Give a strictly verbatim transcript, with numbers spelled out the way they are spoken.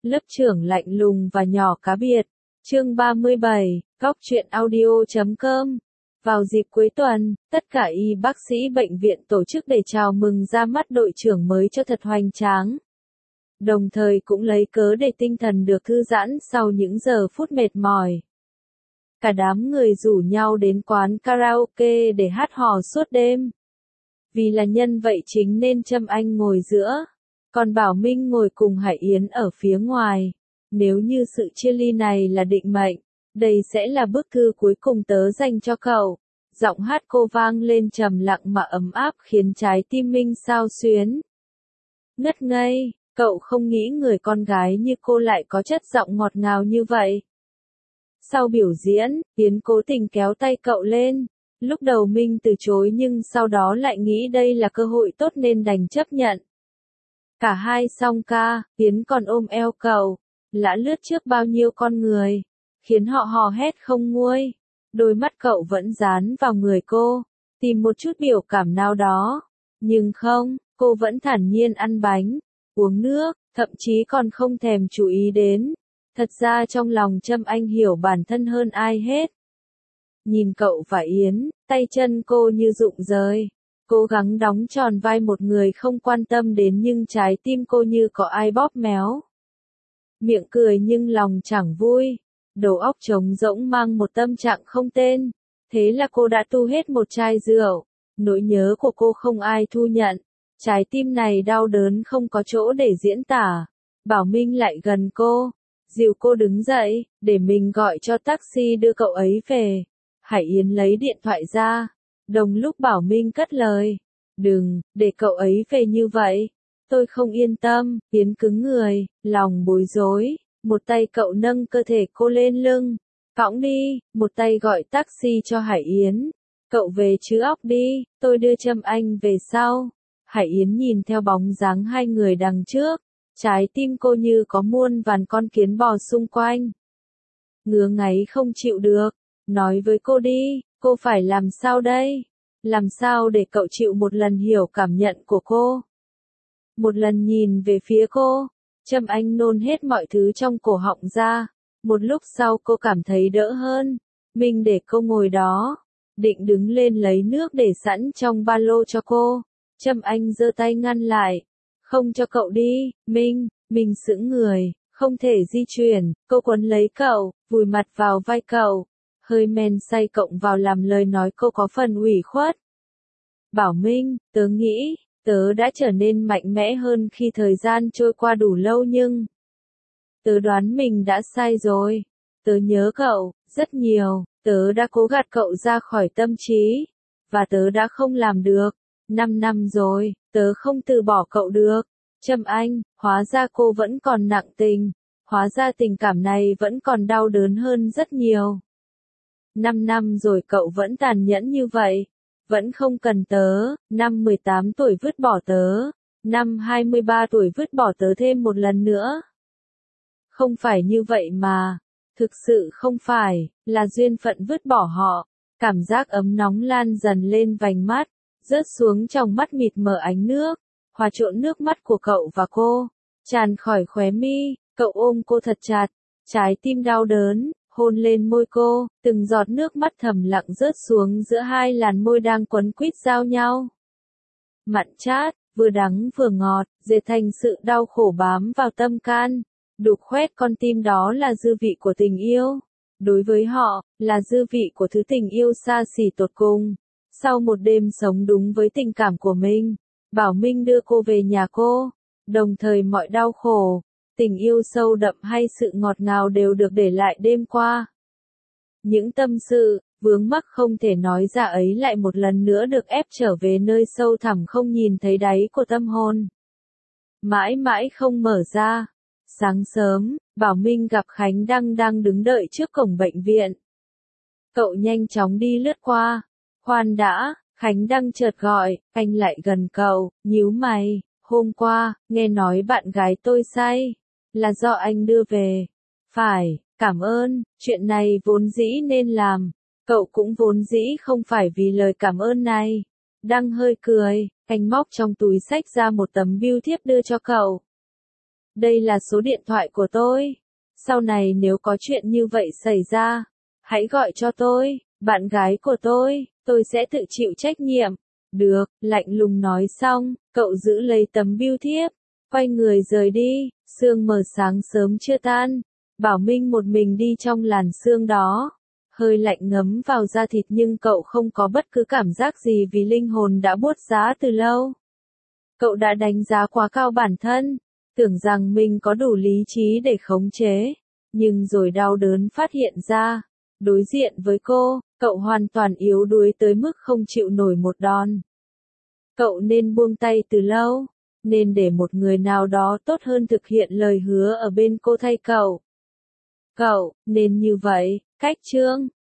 Lớp trưởng lạnh lùng và nhỏ cá biệt. Chương ba mươi bảy, góc truyện audio chấm com. Vào dịp cuối tuần, tất cả y bác sĩ bệnh viện tổ chức để chào mừng ra mắt đội trưởng mới cho thật hoành tráng. Đồng thời cũng lấy cớ để tinh thần được thư giãn sau những giờ phút mệt mỏi. Cả đám người rủ nhau đến quán karaoke để hát hò suốt đêm. Vì là nhân vật chính nên Trâm Anh ngồi giữa, còn Bảo Minh ngồi cùng Hải Yến ở phía ngoài. Nếu như sự chia ly này là định mệnh, đây sẽ là bức thư cuối cùng tớ dành cho cậu. Giọng hát cô vang lên trầm lặng mà ấm áp khiến trái tim Minh xao xuyến. Ngất ngây, cậu không nghĩ người con gái như cô lại có chất giọng ngọt ngào như vậy. Sau biểu diễn, Yến cố tình kéo tay cậu lên. Lúc đầu Minh từ chối nhưng sau đó lại nghĩ đây là cơ hội tốt nên đành chấp nhận. Cả hai xong ca, Yến còn ôm eo cậu, lã lướt trước bao nhiêu con người, khiến họ hò hét không nguôi. Đôi mắt cậu vẫn dán vào người cô, tìm một chút biểu cảm nào đó. Nhưng không, cô vẫn thản nhiên ăn bánh, uống nước, thậm chí còn không thèm chú ý đến. Thật ra trong lòng Trâm Anh hiểu bản thân hơn ai hết. Nhìn cậu và Yến, tay chân cô như rụng rời. Cố gắng đóng tròn vai một người không quan tâm đến nhưng trái tim cô như có ai bóp méo. Miệng cười nhưng lòng chẳng vui. Đầu óc trống rỗng mang một tâm trạng không tên. Thế là cô đã tu hết một chai rượu. Nỗi nhớ của cô không ai thu nhận. Trái tim này đau đớn không có chỗ để diễn tả. Bảo Minh lại gần cô, dìu cô đứng dậy, để mình gọi cho taxi đưa cậu ấy về. Hải Yến lấy điện thoại ra. Đồng lúc Bảo Minh cất lời. Đừng, để cậu ấy về như vậy. Tôi không yên tâm. Yến cứng người, lòng bối rối. Một tay cậu nâng cơ thể cô lên lưng. Cõng đi, một tay gọi taxi cho Hải Yến. Cậu về chứ óc đi, tôi đưa Trâm Anh về sau. Hải Yến nhìn theo bóng dáng hai người đằng trước. Trái tim cô như có muôn vàn con kiến bò xung quanh. Ngứa ngáy không chịu được. Nói với cô đi, cô phải làm sao đây? Làm sao để cậu chịu một lần hiểu cảm nhận của cô? Một lần nhìn về phía cô, Trâm Anh nôn hết mọi thứ trong cổ họng ra. Một lúc sau cô cảm thấy đỡ hơn. Minh để cô ngồi đó, định đứng lên lấy nước để sẵn trong ba lô cho cô. Trâm Anh giơ tay ngăn lại. Không cho cậu đi, Minh. Minh sững người, không thể di chuyển. Cô quấn lấy cậu, vùi mặt vào vai cậu. Hơi men say cộng vào làm lời nói cô có phần ủy khuất. Bảo Minh, tớ nghĩ, tớ đã trở nên mạnh mẽ hơn khi thời gian trôi qua đủ lâu nhưng... Tớ đoán mình đã sai rồi. Tớ nhớ cậu, rất nhiều. Tớ đã cố gạt cậu ra khỏi tâm trí. Và tớ đã không làm được. Năm năm rồi, tớ không từ bỏ cậu được. Trâm Anh, hóa ra cô vẫn còn nặng tình. Hóa ra tình cảm này vẫn còn đau đớn hơn rất nhiều. Năm năm rồi cậu vẫn tàn nhẫn như vậy. Vẫn không cần tớ. Năm mười tám tuổi vứt bỏ tớ. Năm hai mươi ba tuổi vứt bỏ tớ thêm một lần nữa. Không phải như vậy mà. Thực sự không phải, là duyên phận vứt bỏ họ. Cảm giác ấm nóng lan dần lên vành mắt, rớt xuống trong mắt mịt mờ ánh nước, hòa trộn nước mắt của cậu và cô, tràn khỏi khóe mi. Cậu ôm cô thật chặt, trái tim đau đớn, hôn lên môi cô, từng giọt nước mắt thầm lặng rớt xuống giữa hai làn môi đang quấn quýt giao nhau. Mặn chát, vừa đắng vừa ngọt, dệt thành sự đau khổ bám vào tâm can, đục khoét con tim. Đó là dư vị của tình yêu. Đối với họ, là dư vị của thứ tình yêu xa xỉ tột cùng. Sau một đêm sống đúng với tình cảm của mình, Bảo Minh đưa cô về nhà cô. Đồng thời mọi đau khổ, tình yêu sâu đậm hay sự ngọt ngào đều được để lại đêm qua. Những tâm sự, vướng mắc không thể nói ra ấy lại một lần nữa được ép trở về nơi sâu thẳm không nhìn thấy đáy của tâm hồn. Mãi mãi không mở ra. Sáng sớm, Bảo Minh gặp Khánh Đăng đang đứng đợi trước cổng bệnh viện. Cậu nhanh chóng đi lướt qua. Khoan đã, Khánh Đăng chợt gọi, anh lại gần cậu, nhíu mày. Hôm qua, nghe nói bạn gái tôi say. Là do anh đưa về. Phải, cảm ơn, chuyện này vốn dĩ nên làm. Cậu cũng vốn dĩ không phải vì lời cảm ơn này. Đăng hơi cười, anh móc trong túi xách ra một tấm bưu thiếp đưa cho cậu. Đây là số điện thoại của tôi. Sau này nếu có chuyện như vậy xảy ra, hãy gọi cho tôi, bạn gái của tôi, tôi sẽ tự chịu trách nhiệm. Được, lạnh lùng nói xong, cậu giữ lấy tấm bưu thiếp, quay người rời đi. Sương mờ sáng sớm chưa tan, Bảo Minh một mình đi trong làn sương đó. Hơi lạnh ngấm vào da thịt nhưng cậu không có bất cứ cảm giác gì vì linh hồn đã buốt giá từ lâu. Cậu đã đánh giá quá cao bản thân, tưởng rằng mình có đủ lý trí để khống chế, nhưng rồi đau đớn phát hiện ra. Đối diện với cô, cậu hoàn toàn yếu đuối tới mức không chịu nổi một đòn. Cậu nên buông tay từ lâu, nên để một người nào đó tốt hơn thực hiện lời hứa ở bên cô thay cậu. Cậu, nên như vậy, cách chương.